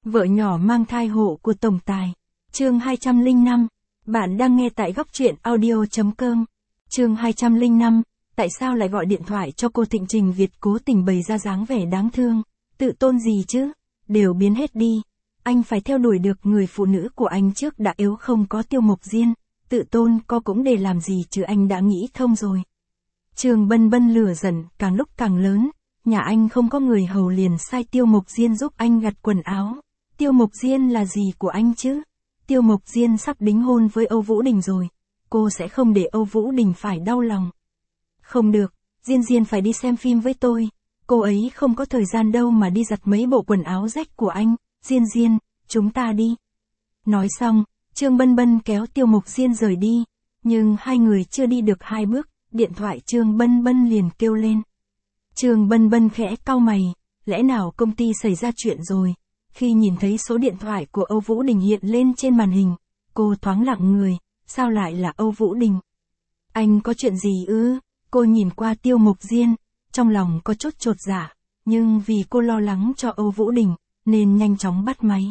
Vợ nhỏ mang thai hộ của tổng tài. Chương 205. Bạn đang nghe tại góc truyện audio.com. Chương 205. Tại sao lại gọi điện thoại cho cô Thịnh Trình Việt cố tình bày ra dáng vẻ đáng thương? Tự tôn gì chứ? Đều biến hết đi. Anh phải theo đuổi được người phụ nữ của anh trước đã, yếu không có Tiêu Mộc Diên. Tự tôn có cũng để làm gì chứ, anh đã nghĩ thông rồi. Trường Bân Bân lửa giận càng lúc càng lớn. Nhà anh không có người hầu liền sai Tiêu Mộc Diên giúp anh giặt quần áo. Tiêu Mộc Diên là gì của anh chứ? Tiêu Mộc Diên sắp đính hôn với Âu Vũ Đình rồi. Cô sẽ không để Âu Vũ Đình phải đau lòng. Không được, Diên Diên phải đi xem phim với tôi. Cô ấy không có thời gian đâu mà đi giặt mấy bộ quần áo rách của anh. Diên Diên, chúng ta đi. Nói xong, Trương Bân Bân kéo Tiêu Mộc Diên rời đi. Nhưng hai người chưa đi được 2 bước, điện thoại Trương Bân Bân liền kêu lên. Trương Bân Bân khẽ cau mày, lẽ nào công ty xảy ra chuyện rồi? Khi nhìn thấy số điện thoại của Âu Vũ Đình hiện lên trên màn hình, cô thoáng lặng người, sao lại là Âu Vũ Đình? Anh có chuyện gì ư? Cô nhìn qua Tiêu Mộc Diên, trong lòng có chút chột dạ, nhưng vì cô lo lắng cho Âu Vũ Đình, nên nhanh chóng bắt máy.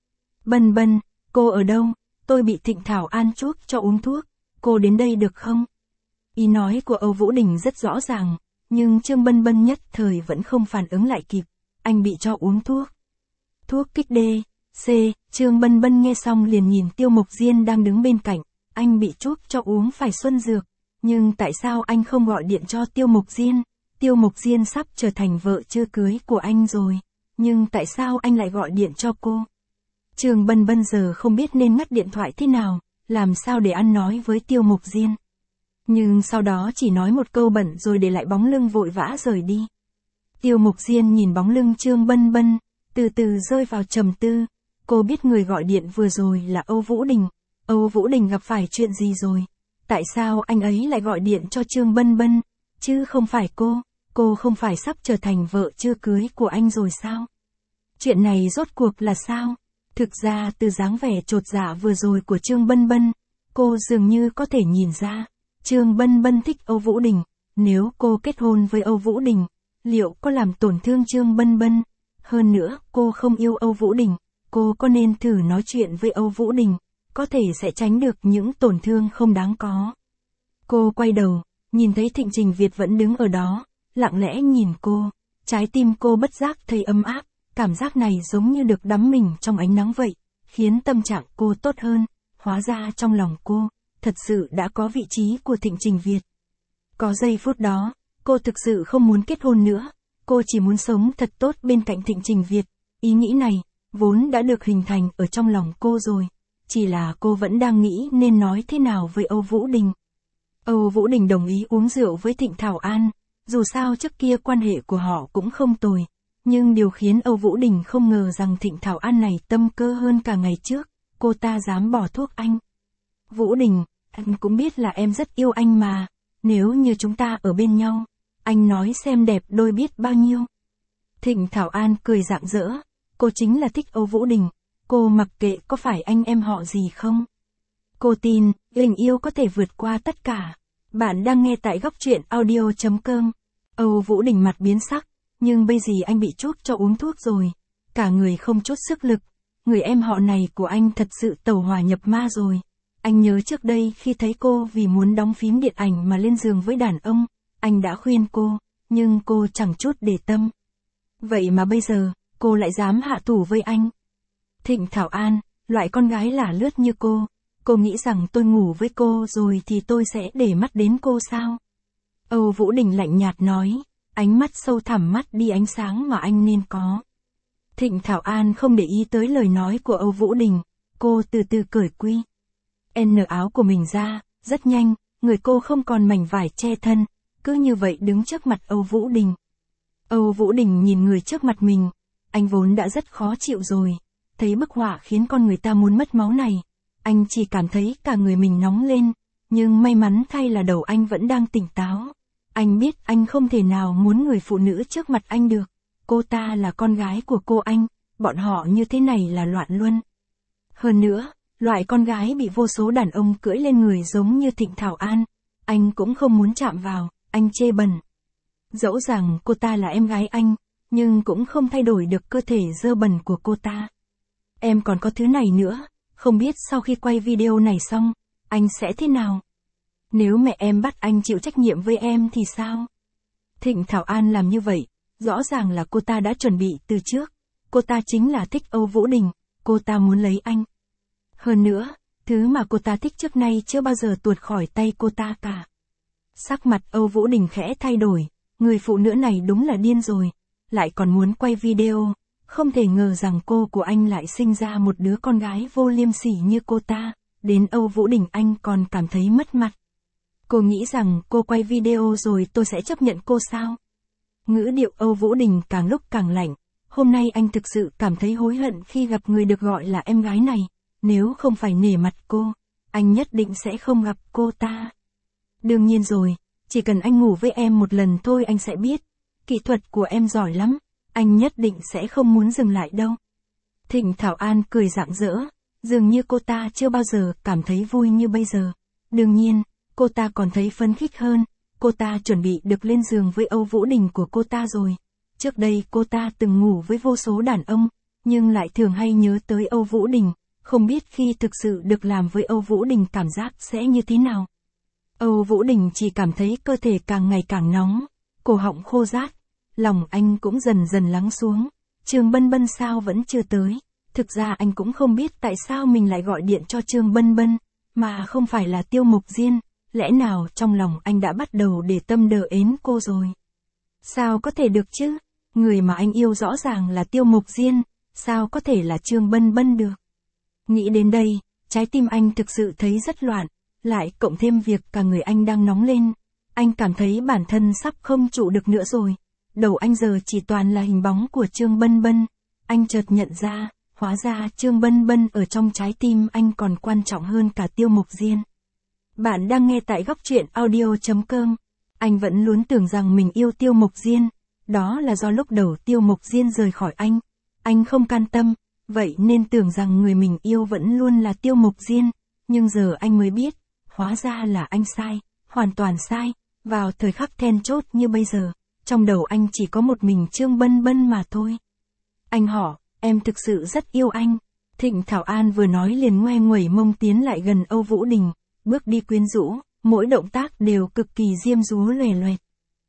Bân Bân, cô ở đâu? Tôi bị Thịnh Thảo An chuốc cho uống thuốc, cô đến đây được không? Ý nói của Âu Vũ Đình rất rõ ràng, nhưng Trương Bân Bân nhất thời vẫn không phản ứng lại kịp. Anh bị cho uống thuốc. Thuốc kích đê, C, Trương Bân Bân nghe xong liền nhìn Tiêu Mộc Diên đang đứng bên cạnh. Anh bị chuốc cho uống phải xuân dược. Nhưng tại sao anh không gọi điện cho Tiêu Mộc Diên? Tiêu Mộc Diên sắp trở thành vợ chưa cưới của anh rồi. Nhưng tại sao anh lại gọi điện cho cô? Trương Bân Bân giờ không biết nên ngắt điện thoại thế nào, làm sao để ăn nói với Tiêu Mộc Diên. Nhưng sau đó chỉ nói một câu bận rồi để lại bóng lưng vội vã rời đi. Tiêu Mộc Diên nhìn bóng lưng Trương Bân Bân, từ từ rơi vào trầm tư. Cô biết người gọi điện vừa rồi là Âu Vũ Đình. Âu Vũ Đình gặp phải chuyện gì rồi? Tại sao anh ấy lại gọi điện cho Trương Bân Bân, chứ không phải cô? Cô không phải sắp trở thành vợ chưa cưới của anh rồi sao? Chuyện này rốt cuộc là sao? Thực ra từ dáng vẻ chột dạ vừa rồi của Trương Bân Bân, cô dường như có thể nhìn ra. Trương Bân Bân thích Âu Vũ Đình. Nếu cô kết hôn với Âu Vũ Đình, liệu có làm tổn thương Trương Bân Bân? Hơn nữa, cô không yêu Âu Vũ Đình. Cô có nên thử nói chuyện với Âu Vũ Đình? Có thể sẽ tránh được những tổn thương không đáng có. Cô quay đầu, nhìn thấy Thịnh Trình Việt vẫn đứng ở đó, lặng lẽ nhìn cô. Trái tim cô bất giác thấy ấm áp. Cảm giác này giống như được đắm mình trong ánh nắng vậy, khiến tâm trạng cô tốt hơn. Hóa ra trong lòng cô, thật sự đã có vị trí của Thịnh Trình Việt. Có giây phút đó, cô thực sự không muốn kết hôn nữa. Cô chỉ muốn sống thật tốt bên cạnh Thịnh Trình Việt. Ý nghĩ này, vốn đã được hình thành ở trong lòng cô rồi. Chỉ là cô vẫn đang nghĩ nên nói thế nào với Âu Vũ Đình. Âu Vũ Đình đồng ý uống rượu với Thịnh Thảo An. Dù sao trước kia quan hệ của họ cũng không tồi. Nhưng điều khiến Âu Vũ Đình không ngờ rằng Thịnh Thảo An này tâm cơ hơn cả ngày trước. Cô ta dám bỏ thuốc anh. Vũ Đình, anh cũng biết là em rất yêu anh mà. Nếu như chúng ta ở bên nhau, anh nói xem đẹp đôi biết bao nhiêu. Thịnh Thảo An cười rạng rỡ. Cô chính là thích Âu Vũ Đình. Cô mặc kệ có phải anh em họ gì không. Cô tin, tình yêu có thể vượt qua tất cả. Bạn đang nghe tại góc truyện audio.com. Âu Vũ Đình mặt biến sắc. Nhưng bây giờ anh bị chuốc cho uống thuốc rồi. Cả người không chút sức lực. Người em họ này của anh thật sự tẩu hỏa nhập ma rồi. Anh nhớ trước đây khi thấy cô vì muốn đóng phim điện ảnh mà lên giường với đàn ông. Anh đã khuyên cô, nhưng cô chẳng chút để tâm. Vậy mà bây giờ, cô lại dám hạ thủ với anh. Thịnh Thảo An, loại con gái lả lướt như cô nghĩ rằng tôi ngủ với cô rồi thì tôi sẽ để mắt đến cô sao? Âu Vũ Đình lạnh nhạt nói, ánh mắt sâu thẳm mất đi ánh sáng mà anh nên có. Thịnh Thảo An không để ý tới lời nói của Âu Vũ Đình, cô từ từ cởi quy N áo của mình ra, rất nhanh, người cô không còn mảnh vải che thân, cứ như vậy đứng trước mặt Âu Vũ Đình. Âu Vũ Đình nhìn người trước mặt mình, anh vốn đã rất khó chịu rồi, thấy bức họa khiến con người ta muốn mất máu này, anh chỉ cảm thấy cả người mình nóng lên, nhưng may mắn thay là đầu anh vẫn đang tỉnh táo. Anh biết anh không thể nào muốn người phụ nữ trước mặt anh được, cô ta là con gái của cô anh, bọn họ như thế này là loạn luân. Hơn nữa, loại con gái bị vô số đàn ông cưỡi lên người giống như Thịnh Thảo An, anh cũng không muốn chạm vào, anh chê bẩn. Dẫu rằng cô ta là em gái anh, nhưng cũng không thay đổi được cơ thể dơ bẩn của cô ta. em còn có thứ này nữa, không biết sau khi quay video này xong, anh sẽ thế nào? Nếu mẹ em bắt anh chịu trách nhiệm với em thì sao? Thịnh Thảo An làm như vậy, rõ ràng là cô ta đã chuẩn bị từ trước. Cô ta chính là thích Âu Vũ Đình, cô ta muốn lấy anh. Hơn nữa, thứ mà cô ta thích trước nay chưa bao giờ tuột khỏi tay cô ta cả. Sắc mặt Âu Vũ Đình khẽ thay đổi, người phụ nữ này đúng là điên rồi, lại còn muốn quay video, không thể ngờ rằng cô của anh lại sinh ra một đứa con gái vô liêm sỉ như cô ta, đến Âu Vũ Đình anh còn cảm thấy mất mặt. Cô nghĩ rằng cô quay video rồi tôi sẽ chấp nhận cô sao? Ngữ điệu Âu Vũ Đình càng lúc càng lạnh, hôm nay anh thực sự cảm thấy hối hận khi gặp người được gọi là em gái này, nếu không phải nể mặt cô, anh nhất định sẽ không gặp cô ta. Đương nhiên rồi, chỉ cần anh ngủ với em một lần thôi anh sẽ biết, kỹ thuật của em giỏi lắm, anh nhất định sẽ không muốn dừng lại đâu. Thịnh Thảo An cười rạng rỡ, dường như cô ta chưa bao giờ cảm thấy vui như bây giờ. Đương nhiên, cô ta còn thấy phấn khích hơn, cô ta chuẩn bị được lên giường với Âu Vũ Đình của cô ta rồi. Trước đây cô ta từng ngủ với vô số đàn ông, nhưng lại thường hay nhớ tới Âu Vũ Đình, không biết khi thực sự được làm với Âu Vũ Đình cảm giác sẽ như thế nào. Âu Vũ Đình chỉ cảm thấy cơ thể càng ngày càng nóng, cổ họng khô rát, lòng anh cũng dần dần lắng xuống. Trương Bân Bân sao vẫn chưa tới? Thực ra anh cũng không biết tại sao mình lại gọi điện cho Trương Bân Bân, mà không phải là Tiêu Mục Diên, lẽ nào trong lòng anh đã bắt đầu để tâm đờ ến cô rồi? Sao có thể được chứ? Người mà anh yêu rõ ràng là Tiêu Mục Diên, sao có thể là Trương Bân Bân được? Nghĩ đến đây, trái tim anh thực sự thấy rất loạn, lại cộng thêm việc cả người anh đang nóng lên. Anh cảm thấy bản thân sắp không trụ được nữa rồi. Đầu anh giờ chỉ toàn là hình bóng của Trương Bân Bân. Anh chợt nhận ra, hóa ra Trương Bân Bân ở trong trái tim anh còn quan trọng hơn cả Tiêu Mục Diên. Bạn đang nghe tại góc truyện audio.com. Anh vẫn luôn tưởng rằng mình yêu Tiêu Mục Diên. Đó là do lúc đầu Tiêu Mục Diên rời khỏi anh. Anh không can tâm, vậy nên tưởng rằng người mình yêu vẫn luôn là Tiêu Mục Diên. Nhưng giờ anh mới biết, hóa ra là anh sai, hoàn toàn sai. Vào thời khắc then chốt như bây giờ, trong đầu anh chỉ có một mình Trương Bân Bân mà thôi. Anh họ, em thực sự rất yêu anh. Thịnh Thảo An vừa nói liền ngoe nguẩy mông tiến lại gần Âu Vũ Đình, bước đi quyến rũ, mỗi động tác đều cực kỳ diêm dúa lòe loẹt.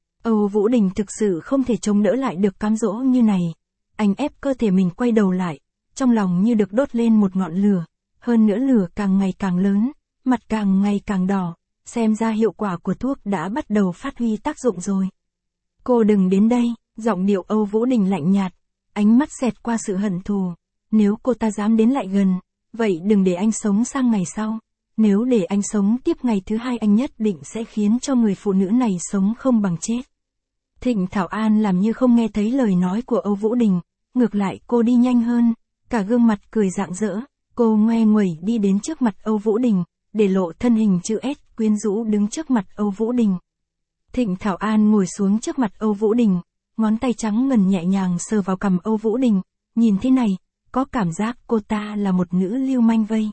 Âu Vũ Đình thực sự không thể chống đỡ lại được cám dỗ như này. Anh ép cơ thể mình quay đầu lại, trong lòng như được đốt lên một ngọn lửa, hơn nữa lửa càng ngày càng lớn, mặt càng ngày càng đỏ, xem ra hiệu quả của thuốc đã bắt đầu phát huy tác dụng rồi. Cô đừng đến đây, giọng điệu Âu Vũ Đình lạnh nhạt, ánh mắt xẹt qua sự hận thù. Nếu cô ta dám đến lại gần, vậy đừng để anh sống sang ngày sau. Nếu để anh sống tiếp ngày thứ hai anh nhất định sẽ khiến cho người phụ nữ này sống không bằng chết. Thịnh Thảo An làm như không nghe thấy lời nói của Âu Vũ Đình, ngược lại cô đi nhanh hơn, cả gương mặt cười rạng rỡ, cô ngoe nguẩy đi đến trước mặt Âu Vũ Đình, để lộ thân hình chữ S quyến rũ đứng trước mặt Âu Vũ Đình. Thịnh Thảo An ngồi xuống trước mặt Âu Vũ Đình, ngón tay trắng ngần nhẹ nhàng sờ vào cằm Âu Vũ Đình, nhìn thế này, có cảm giác cô ta là một nữ lưu manh vây.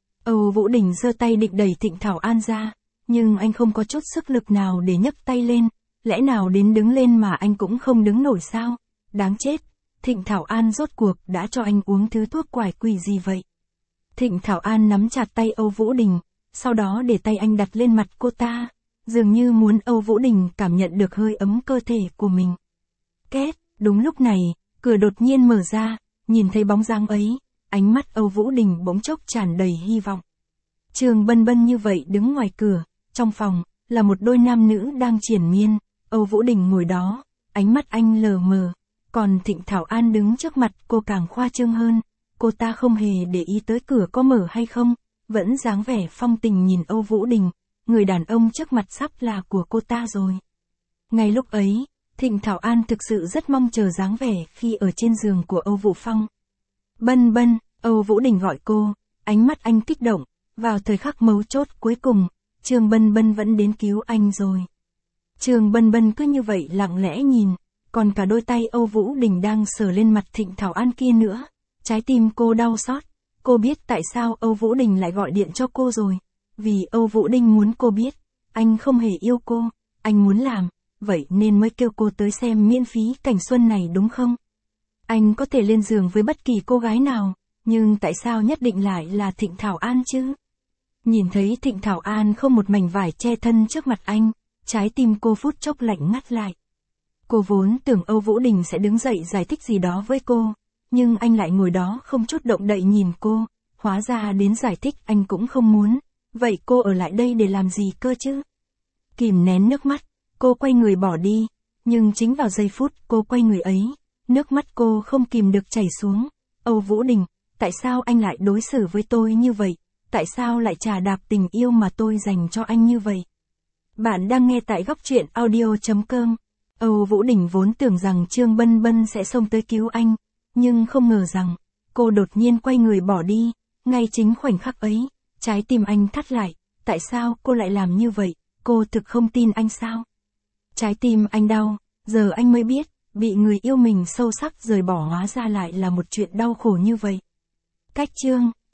Âu Vũ Đình giơ tay định đẩy Thịnh Thảo An ra, nhưng anh không có chút sức lực nào để nhấc tay lên, lẽ nào đến đứng lên mà anh cũng không đứng nổi sao? Đáng chết, Thịnh Thảo An rốt cuộc đã cho anh uống thứ thuốc quải quỷ gì vậy? Thịnh Thảo An nắm chặt tay Âu Vũ Đình, sau đó để tay anh đặt lên mặt cô ta, dường như muốn Âu Vũ Đình cảm nhận được hơi ấm cơ thể của mình. Két, đúng lúc này, cửa đột nhiên mở ra, nhìn thấy bóng dáng ấy, ánh mắt Âu Vũ Đình bỗng chốc tràn đầy hy vọng. Trương Bân Bân như vậy đứng ngoài cửa, trong phòng, là một đôi nam nữ đang triền miên, Âu Vũ Đình ngồi đó, ánh mắt anh lờ mờ, còn Thịnh Thảo An đứng trước mặt cô càng khoa trương hơn, cô ta không hề để ý tới cửa có mở hay không, vẫn dáng vẻ phong tình nhìn Âu Vũ Đình, người đàn ông trước mặt sắp là của cô ta rồi. Ngay lúc ấy, Thịnh Thảo An thực sự rất mong chờ dáng vẻ khi ở trên giường của Âu Vũ Phong. Bân Bân, Âu Vũ Đình gọi cô, ánh mắt anh kích động, vào thời khắc mấu chốt cuối cùng, Trương Bân Bân vẫn đến cứu anh rồi. Trương Bân Bân cứ như vậy lặng lẽ nhìn, còn cả đôi tay Âu Vũ Đình đang sờ lên mặt Thịnh Thảo An kia nữa, trái tim cô đau xót, cô biết tại sao Âu Vũ Đình lại gọi điện cho cô rồi, vì Âu Vũ Đình muốn cô biết, anh không hề yêu cô, anh muốn làm, vậy nên mới kêu cô tới xem miễn phí cảnh xuân này đúng không? Anh có thể lên giường với bất kỳ cô gái nào, Nhưng tại sao nhất định lại là Thịnh Thảo An chứ? Nhìn thấy Thịnh Thảo An không một mảnh vải che thân trước mặt anh, trái tim cô phút chốc lạnh ngắt lại. Cô vốn tưởng Âu Vũ Đình sẽ đứng dậy giải thích gì đó với cô, nhưng anh lại ngồi đó không chút động đậy nhìn cô, hóa ra đến giải thích anh cũng không muốn, vậy cô ở lại đây để làm gì cơ chứ? Kìm nén nước mắt, cô quay người bỏ đi, nhưng chính vào giây phút cô quay người ấy, nước mắt cô không kìm được chảy xuống. Âu Vũ Đình, tại sao anh lại đối xử với tôi như vậy? Tại sao lại chà đạp tình yêu mà tôi dành cho anh như vậy? Bạn đang nghe tại góc truyện audio.com. Âu Vũ Đình vốn tưởng rằng Trương Bân Bân sẽ xông tới cứu anh, nhưng không ngờ rằng, cô đột nhiên quay người bỏ đi, ngay chính khoảnh khắc ấy, trái tim anh thắt lại, tại sao cô lại làm như vậy, cô thực không tin anh sao? Trái tim anh đau, giờ anh mới biết, bị người yêu mình sâu sắc rời bỏ hóa ra lại là một chuyện đau khổ như vậy. Cách chương